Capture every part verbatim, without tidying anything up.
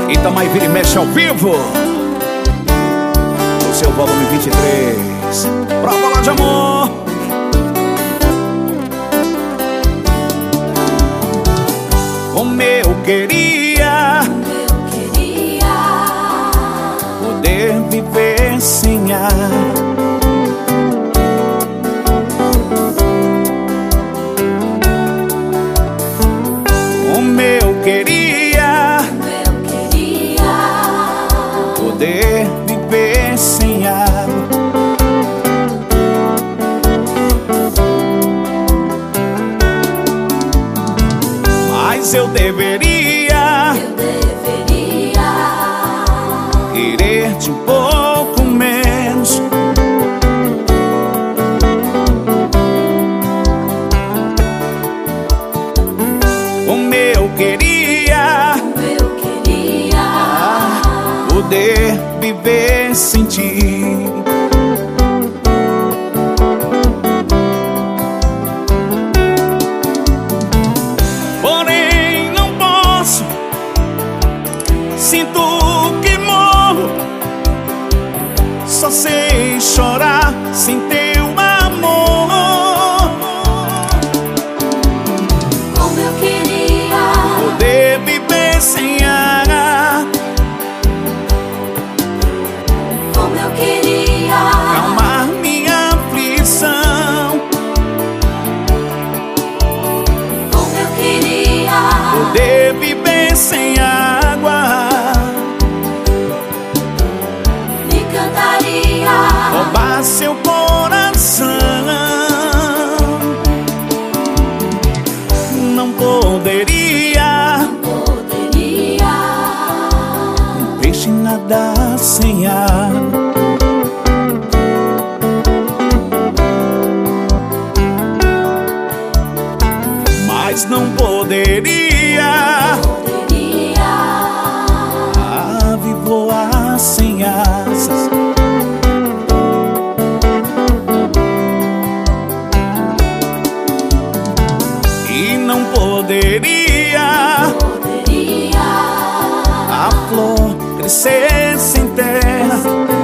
Itamar Vira e Mexe ao vivo, o seu volume vinte e três. Prova lá de amor. Como eu queria, eu queria poder viver sem ar. Como eu queria, eu queria poder viver sem água. Mas eu deveria, eu deveria querer-te um pouco menos. Como eu queria, eu queria poder viver sem ti. Porém não posso, sinto que morro. Só sei chorar sem teu amor. como eu queria, Poder viver sem ar, como eu queria, calmar minha aflição. como eu queria, Poder viver sem água, me cantaria, roubar seu coração. Não poderia poderia um peixe nadar sem água. Mas não poderia poderia a ave voar sem asas. E não poderia poderia a flor crescer sem terra.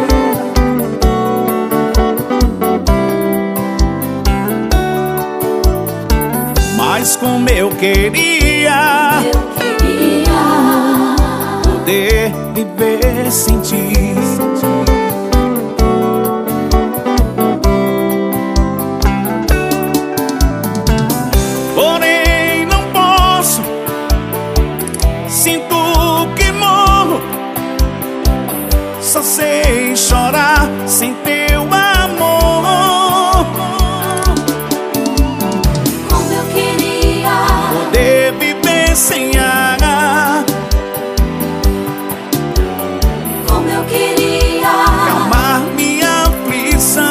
Mas como eu queria eu queria poder viver sem ti. Porém não posso, sinto que morro. Só sei chorar sem teu amor. como eu queria, Poder viver sem ar, como eu queria, calmar minha aflição.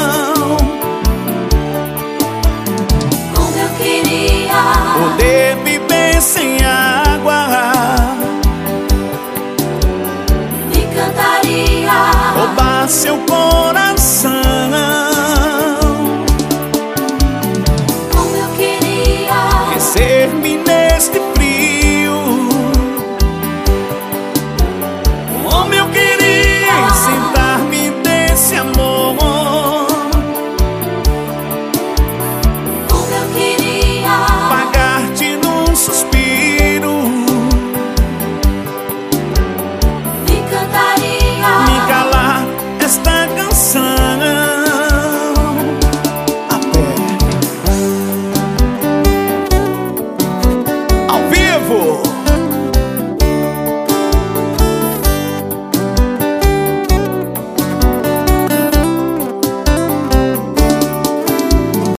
como eu queria, Poder viver sem água, me cantaria, roubar seu